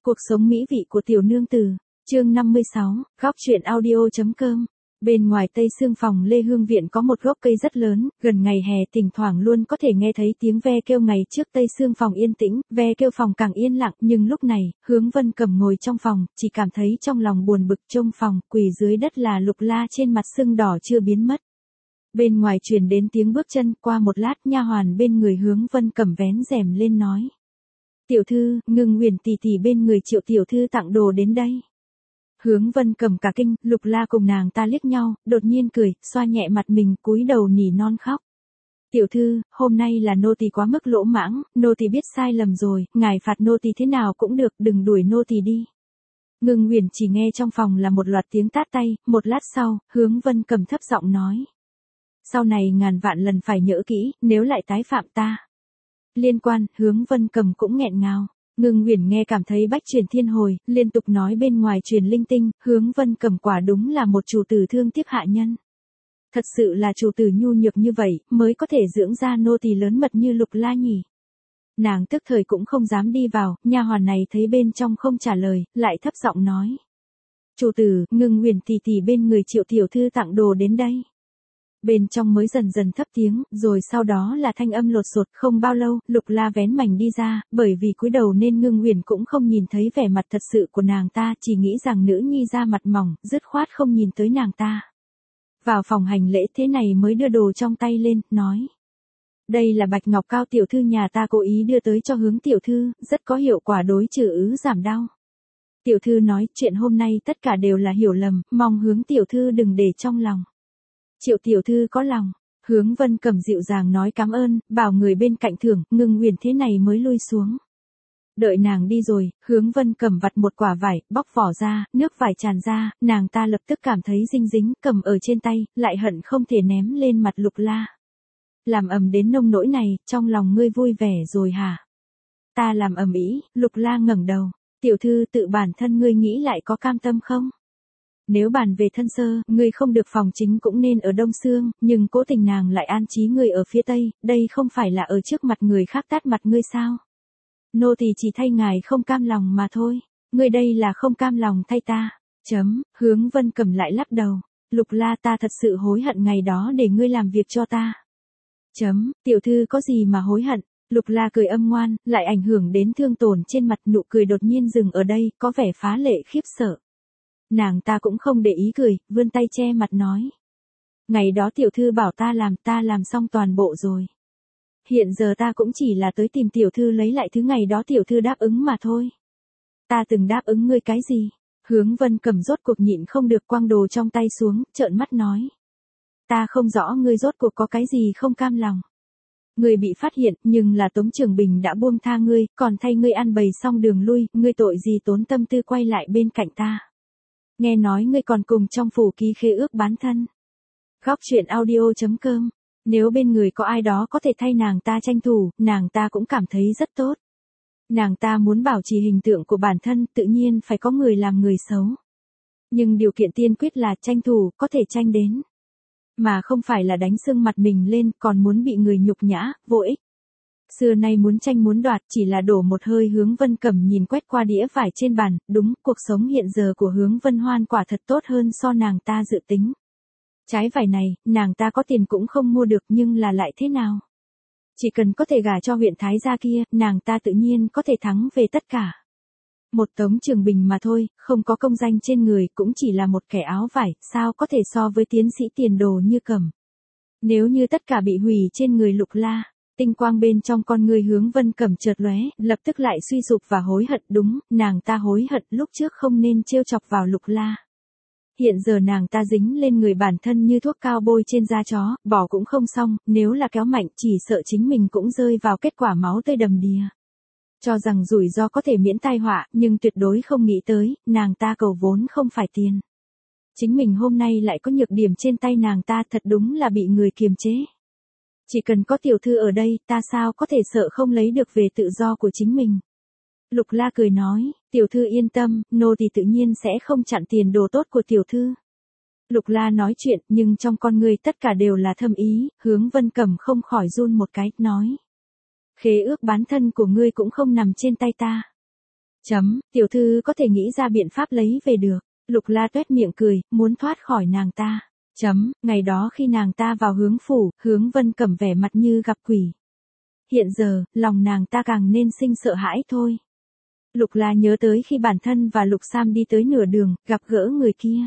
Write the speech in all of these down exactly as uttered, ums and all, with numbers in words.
Cuộc sống mỹ vị của tiểu nương tử, chương năm mươi sáu, góc truyện audio.com. Bên ngoài tây xương phòng Lê Hương Viện có một gốc cây rất lớn, gần ngày hè thỉnh thoảng luôn có thể nghe thấy tiếng ve kêu. Ngày trước tây xương phòng yên tĩnh, ve kêu phòng càng yên lặng, nhưng lúc này, Hướng Vân Cẩm ngồi trong phòng, chỉ cảm thấy trong lòng buồn bực. Trông phòng, quỳ dưới đất là Lục La trên mặt sưng đỏ chưa biến mất. Bên ngoài truyền đến tiếng bước chân, qua một lát nha hoàn bên người Hướng Vân Cẩm vén rèm lên nói: "Tiểu thư, Ngưng Huyền tỷ tỷ bên người Triệu tiểu thư tặng đồ đến đây." Hướng Vân Cẩm cả kinh, Lục La cùng nàng ta liếc nhau, đột nhiên cười, xoa nhẹ mặt mình, cúi đầu nỉ non khóc. "Tiểu thư, hôm nay là nô tỳ quá mức lỗ mãng, nô tỳ biết sai lầm rồi, ngài phạt nô tỳ thế nào cũng được, đừng đuổi nô tỳ đi." Ngưng Huyền chỉ nghe trong phòng là một loạt tiếng tát tay, một lát sau, Hướng Vân Cẩm thấp giọng nói: "Sau này ngàn vạn lần phải nhớ kỹ, nếu lại tái phạm ta." Liên quan, Hướng Vân Cẩm cũng nghẹn ngào. Ngưng Huyền nghe cảm thấy bách truyền thiên hồi, liên tục nói bên ngoài truyền linh tinh, Hướng Vân Cẩm quả đúng là một chủ tử thương tiếc hạ nhân. Thật sự là chủ tử nhu nhược như vậy, mới có thể dưỡng ra nô tỳ lớn mật như Lục La nhỉ. Nàng tức thời cũng không dám đi vào, nha hoàn này thấy bên trong không trả lời, lại thấp giọng nói: "Chủ tử, Ngưng Huyền tỷ tỷ bên người Triệu tiểu thư tặng đồ đến đây." Bên trong mới dần dần thấp tiếng, rồi sau đó là thanh âm lột xột. Không bao lâu, Lục La vén mảnh đi ra, bởi vì cúi đầu nên Ngưng Huyền cũng không nhìn thấy vẻ mặt thật sự của nàng ta, chỉ nghĩ rằng nữ nhi da mặt mỏng, dứt khoát không nhìn tới nàng ta. Vào phòng hành lễ thế này mới đưa đồ trong tay lên, nói: "Đây là bạch ngọc cao tiểu thư nhà ta cố ý đưa tới cho Hướng tiểu thư, rất có hiệu quả đối trừ ứ giảm đau. Tiểu thư nói chuyện hôm nay tất cả đều là hiểu lầm, mong Hướng tiểu thư đừng để trong lòng." "Triệu tiểu thư có lòng." Hướng Vân Cẩm dịu dàng nói cảm ơn, bảo người bên cạnh thưởng. Ngưng Huyền thế này mới lui xuống. Đợi nàng đi rồi, Hướng Vân Cẩm vặt một quả vải, bóc vỏ ra, nước vải tràn ra, nàng ta lập tức cảm thấy dinh dính, cầm ở trên tay, lại hận không thể ném lên mặt Lục La. "Làm ầm đến nông nỗi này, trong lòng ngươi vui vẻ rồi hả?" "Ta làm ầm ĩ." Lục La ngẩng đầu. "Tiểu thư tự bản thân ngươi nghĩ lại có cam tâm không? Nếu bàn về thân sơ, ngươi không được phòng chính cũng nên ở Đông Xương, nhưng cố tình nàng lại an trí ngươi ở phía Tây, đây không phải là ở trước mặt người khác tát mặt ngươi sao? Nô tỳ chỉ thay ngài không cam lòng mà thôi, ngươi đây là không cam lòng thay ta." Chấm, Hướng Vân Cẩm lại lắc đầu. "Lục La, ta thật sự hối hận ngày đó để ngươi làm việc cho ta." Chấm, tiểu thư có gì mà hối hận? Lục La cười âm ngoan, lại ảnh hưởng đến thương tổn trên mặt, nụ cười đột nhiên dừng ở đây, có vẻ phá lệ khiếp sợ. Nàng ta cũng không để ý cười, vươn tay che mặt nói: "Ngày đó tiểu thư bảo ta làm, ta làm xong toàn bộ rồi. Hiện giờ ta cũng chỉ là tới tìm tiểu thư lấy lại thứ ngày đó tiểu thư đáp ứng mà thôi." "Ta từng đáp ứng ngươi cái gì?" Hướng Vân Cẩm rốt cuộc nhịn không được quăng đồ trong tay xuống, trợn mắt nói: "Ta không rõ ngươi rốt cuộc có cái gì không cam lòng. Ngươi bị phát hiện, nhưng là Tống Trường Bình đã buông tha ngươi, còn thay ngươi ăn bày xong đường lui, ngươi tội gì tốn tâm tư quay lại bên cạnh ta. Nghe nói ngươi còn cùng trong phủ ký khế ước bán thân." Góc truyện audio.com. Nếu bên người có ai đó có thể thay nàng ta tranh thủ, nàng ta cũng cảm thấy rất tốt. Nàng ta muốn bảo trì hình tượng của bản thân, tự nhiên phải có người làm người xấu. Nhưng điều kiện tiên quyết là tranh thủ, có thể tranh đến. Mà không phải là đánh sưng mặt mình lên, còn muốn bị người nhục nhã, vô ích. Xưa nay muốn tranh muốn đoạt chỉ là đổ một hơi. Hướng Vân Cẩm nhìn quét qua đĩa vải trên bàn, đúng, cuộc sống hiện giờ của Hướng Vân Hoan quả thật tốt hơn so nàng ta dự tính. Trái vải này, nàng ta có tiền cũng không mua được, nhưng là lại thế nào? Chỉ cần có thể gả cho huyện Thái gia kia, nàng ta tự nhiên có thể thắng về tất cả. Một Tống Trường Bình mà thôi, không có công danh trên người, cũng chỉ là một kẻ áo vải, sao có thể so với tiến sĩ tiền đồ như Cẩm. Nếu như tất cả bị hủy trên người Lục La, tinh quang bên trong con người Hướng Vân Cẩm chợt lóe, lập tức lại suy sụp và hối hận. Đúng, nàng ta hối hận lúc trước không nên trêu chọc vào Lục La. Hiện giờ nàng ta dính lên người bản thân như thuốc cao bôi trên da chó, bỏ cũng không xong, nếu là kéo mạnh chỉ sợ chính mình cũng rơi vào kết quả máu tươi đầm đìa. Cho rằng rủi ro có thể miễn tai họa, nhưng tuyệt đối không nghĩ tới, nàng ta cầu vốn không phải tiền. Chính mình hôm nay lại có nhược điểm trên tay nàng ta, thật đúng là bị người kiềm chế. Chỉ cần có tiểu thư ở đây, ta sao có thể sợ không lấy được về tự do của chính mình. Lục La cười nói: "Tiểu thư yên tâm, nô tỳ tự nhiên sẽ không chặn tiền đồ tốt của tiểu thư." Lục La nói chuyện, nhưng trong con người tất cả đều là thâm ý. Hướng Vân Cẩm không khỏi run một cái, nói: "Khế ước bán thân của ngươi cũng không nằm trên tay ta." Chấm, tiểu thư có thể nghĩ ra biện pháp lấy về được. Lục La tuét miệng cười, muốn thoát khỏi nàng ta. Chấm, ngày đó khi nàng ta vào Hướng phủ, Hướng Vân Cẩm vẻ mặt như gặp quỷ. Hiện giờ, lòng nàng ta càng nên sinh sợ hãi thôi. Lục La nhớ tới khi bản thân và Lục Sam đi tới nửa đường, gặp gỡ người kia.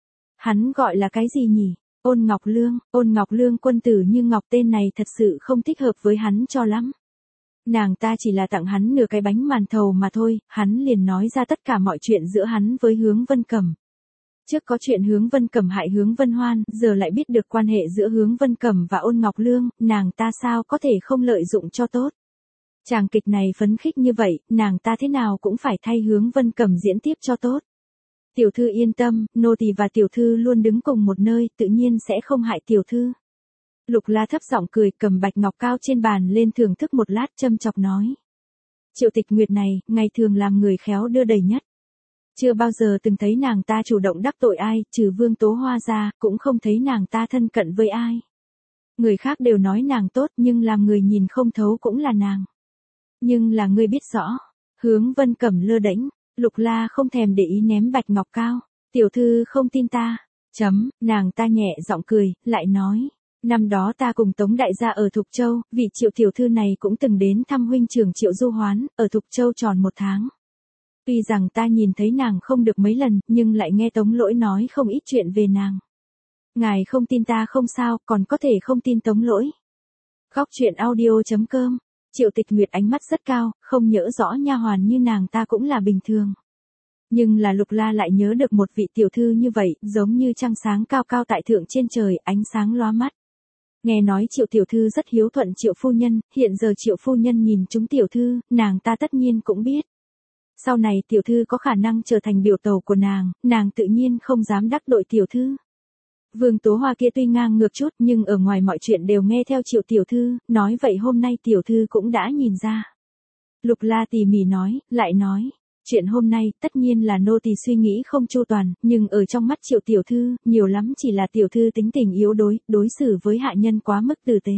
Hắn gọi là cái gì nhỉ? Ôn Ngọc Lương, Ôn Ngọc Lương quân tử như ngọc, tên này thật sự không thích hợp với hắn cho lắm. Nàng ta chỉ là tặng hắn nửa cái bánh màn thầu mà thôi, hắn liền nói ra tất cả mọi chuyện giữa hắn với Hướng Vân Cẩm. Trước có chuyện Hướng Vân Cẩm hại Hướng Vân Hoan, giờ lại biết được quan hệ giữa Hướng Vân Cẩm và Ôn Ngọc Lương, nàng ta sao có thể không lợi dụng cho tốt. Chàng kịch này phấn khích như vậy, nàng ta thế nào cũng phải thay Hướng Vân Cẩm diễn tiếp cho tốt. Tiểu thư yên tâm, nô tỳ và tiểu thư luôn đứng cùng một nơi, tự nhiên sẽ không hại tiểu thư. Lục La thấp giọng cười, cầm bạch ngọc cao trên bàn lên thưởng thức một lát, châm chọc nói. Triệu Tịch Nguyệt này, ngày thường làm người khéo đưa đẩy nhất. Chưa bao giờ từng thấy nàng ta chủ động đắc tội ai, trừ Vương Tố Hoa ra, cũng không thấy nàng ta thân cận với ai. Người khác đều nói nàng tốt, nhưng làm người nhìn không thấu cũng là nàng. Nhưng là ngươi biết rõ. Hướng Vân Cẩm lơ đễnh, Lục La không thèm để ý ném bạch ngọc cao. Tiểu thư không tin ta. Chấm, nàng ta nhẹ giọng cười, lại nói. Năm đó ta cùng Tống đại gia ở Thục Châu, vị Triệu tiểu thư này cũng từng đến thăm huynh trưởng Triệu Du Hoán, ở Thục Châu tròn một tháng. Tuy rằng ta nhìn thấy nàng không được mấy lần, nhưng lại nghe Tống Lỗi nói không ít chuyện về nàng. Ngài không tin ta không sao, còn có thể không tin Tống Lỗi. Góc truyện audio chấm com. Triệu Tịch Nguyệt ánh mắt rất cao, không nhớ rõ nha hoàn như nàng ta cũng là bình thường. Nhưng là Lục La lại nhớ được một vị tiểu thư như vậy, giống như trăng sáng cao cao tại thượng trên trời, ánh sáng lóa mắt. Nghe nói Triệu tiểu thư rất hiếu thuận Triệu phu nhân, hiện giờ Triệu phu nhân nhìn chúng tiểu thư, nàng ta tất nhiên cũng biết. Sau này tiểu thư có khả năng trở thành biểu tẩu của nàng, nàng tự nhiên không dám đắc tội tiểu thư. Vương Tố Hoa kia tuy ngang ngược chút, nhưng ở ngoài mọi chuyện đều nghe theo Triệu tiểu thư, nói vậy hôm nay tiểu thư cũng đã nhìn ra. Lục La tỉ mỉ nói, lại nói, chuyện hôm nay tất nhiên là nô tỳ suy nghĩ không chu toàn, nhưng ở trong mắt Triệu tiểu thư, nhiều lắm chỉ là tiểu thư tính tình yếu đuối, đối xử với hạ nhân quá mức tử tế.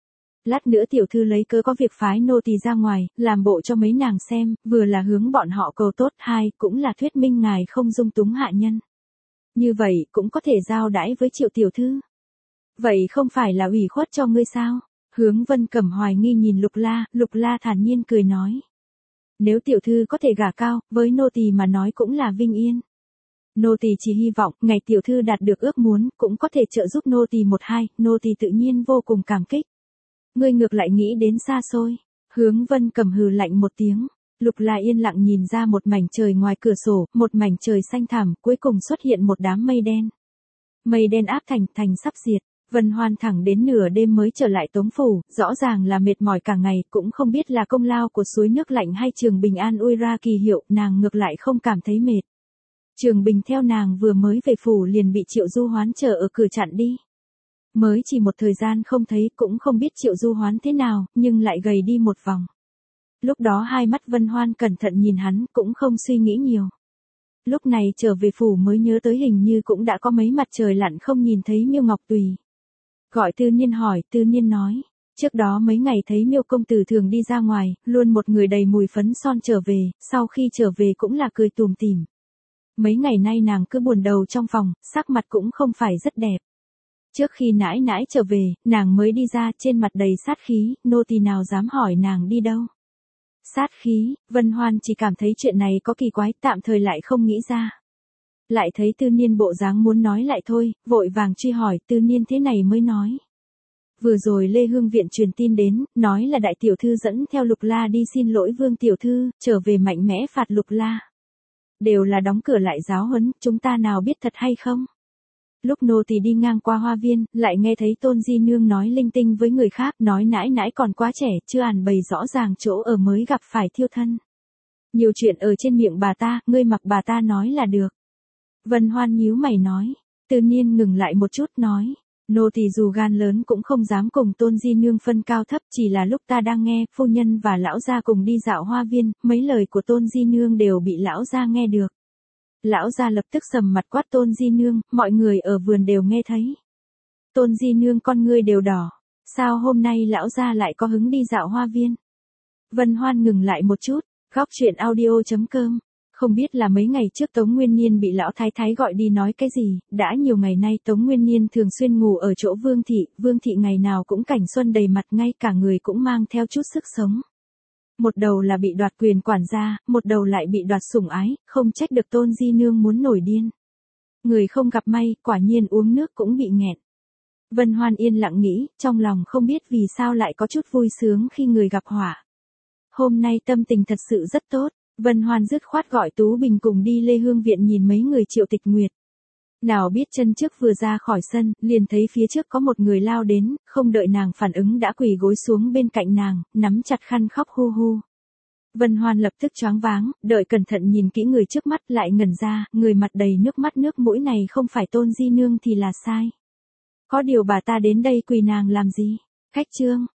Lát nữa tiểu thư lấy cớ có việc phái nô tỳ ra ngoài, làm bộ cho mấy nàng xem, vừa là hướng bọn họ cầu tốt, hai cũng là thuyết minh ngài không dung túng hạ nhân. Như vậy cũng có thể giao đãi với Triệu tiểu thư. Vậy không phải là ủy khuất cho ngươi sao? Hướng Vân Cẩm hoài nghi nhìn Lục La, Lục La thản nhiên cười nói. Nếu tiểu thư có thể gả cao, với nô tỳ mà nói cũng là vinh yên. Nô tỳ chỉ hy vọng, ngày tiểu thư đạt được ước muốn, cũng có thể trợ giúp nô tỳ một hai, nô tỳ tự nhiên vô cùng cảm kích. Ngươi ngược lại nghĩ đến xa xôi. Hướng Vân Cẩm hừ lạnh một tiếng. Lục La yên lặng nhìn ra một mảnh trời ngoài cửa sổ, một mảnh trời xanh thẳm, cuối cùng xuất hiện một đám mây đen. Mây đen áp thành, thành sắp diệt. Vân Hoan thẳng đến nửa đêm mới trở lại Tống phủ, rõ ràng là mệt mỏi cả ngày, cũng không biết là công lao của suối nước lạnh hay Trường Bình an ui ra kỳ hiệu, nàng ngược lại không cảm thấy mệt. Trường Bình theo nàng vừa mới về phủ liền bị Triệu Du Hoán chờ ở cửa chặn đi. Mới chỉ một thời gian không thấy, cũng không biết Triệu Du Hoán thế nào, nhưng lại gầy đi một vòng. Lúc đó hai mắt Vân Hoan cẩn thận nhìn hắn, cũng không suy nghĩ nhiều. Lúc này trở về phủ mới nhớ tới hình như cũng đã có mấy mặt trời lặn không nhìn thấy Miêu Ngọc Tùy. Gọi Tư Niên hỏi, Tư Niên nói, trước đó mấy ngày thấy Miêu công tử thường đi ra ngoài, luôn một người đầy mùi phấn son trở về, sau khi trở về cũng là cười tủm tỉm. Mấy ngày nay nàng cứ buồn đầu trong phòng, sắc mặt cũng không phải rất đẹp. Trước khi nãi nãi trở về, nàng mới đi ra, trên mặt đầy sát khí, nô tỳ nào dám hỏi nàng đi đâu. Sát khí, Vân Hoan chỉ cảm thấy chuyện này có kỳ quái, tạm thời lại không nghĩ ra. Lại thấy Tư Niên bộ dáng muốn nói lại thôi, vội vàng truy hỏi, Tư Niên thế này mới nói. Vừa rồi Lê Hương Viện truyền tin đến, nói là đại tiểu thư dẫn theo Lục La đi xin lỗi Vương tiểu thư, trở về mạnh mẽ phạt Lục La. Đều là đóng cửa lại giáo huấn, chúng ta nào biết thật hay không? Lúc nô tỳ đi ngang qua hoa viên, lại nghe thấy Tôn Di Nương nói linh tinh với người khác, nói nãi nãi còn quá trẻ, chưa àn bày rõ ràng chỗ ở mới gặp phải thiêu thân. Nhiều chuyện ở trên miệng bà ta, ngươi mặc bà ta nói là được. Vân Hoan nhíu mày nói, Tư Niên ngừng lại một chút nói, nô tỳ dù gan lớn cũng không dám cùng Tôn Di Nương phân cao thấp, chỉ là lúc ta đang nghe, phu nhân và lão gia cùng đi dạo hoa viên, mấy lời của Tôn Di Nương đều bị lão gia nghe được. Lão gia lập tức sầm mặt quát Tôn Di Nương, mọi người ở vườn đều nghe thấy. Tôn Di Nương con ngươi đều đỏ, sao hôm nay lão gia lại có hứng đi dạo hoa viên? Vân Hoan ngừng lại một chút, Góc chuyện audio chấm com. Không biết là mấy ngày trước Tống Nguyên Niên bị lão thái thái gọi đi nói cái gì, đã nhiều ngày nay Tống Nguyên Niên thường xuyên ngủ ở chỗ Vương Thị, Vương Thị ngày nào cũng cảnh xuân đầy mặt, ngay cả người cũng mang theo chút sức sống. Một đầu là bị đoạt quyền quản gia, một đầu lại bị đoạt sủng ái, không trách được Tôn Di Nương muốn nổi điên. Người không gặp may, quả nhiên uống nước cũng bị nghẹn. Vân Hoan yên lặng nghĩ, trong lòng không biết vì sao lại có chút vui sướng khi người gặp họa. Hôm nay tâm tình thật sự rất tốt, Vân Hoan dứt khoát gọi Tú Bình cùng đi Lê Hương Viện nhìn mấy người Triệu Tịch Nguyệt. Nào biết chân trước vừa ra khỏi sân, liền thấy phía trước có một người lao đến, không đợi nàng phản ứng đã quỳ gối xuống bên cạnh nàng, nắm chặt khăn khóc hu hu. Vân Hoan lập tức choáng váng, đợi cẩn thận nhìn kỹ người trước mắt lại ngẩn ra, người mặt đầy nước mắt nước mũi này không phải Tôn Di Nương thì là sai. Có điều bà ta đến đây quỳ nàng làm gì? Khách trương,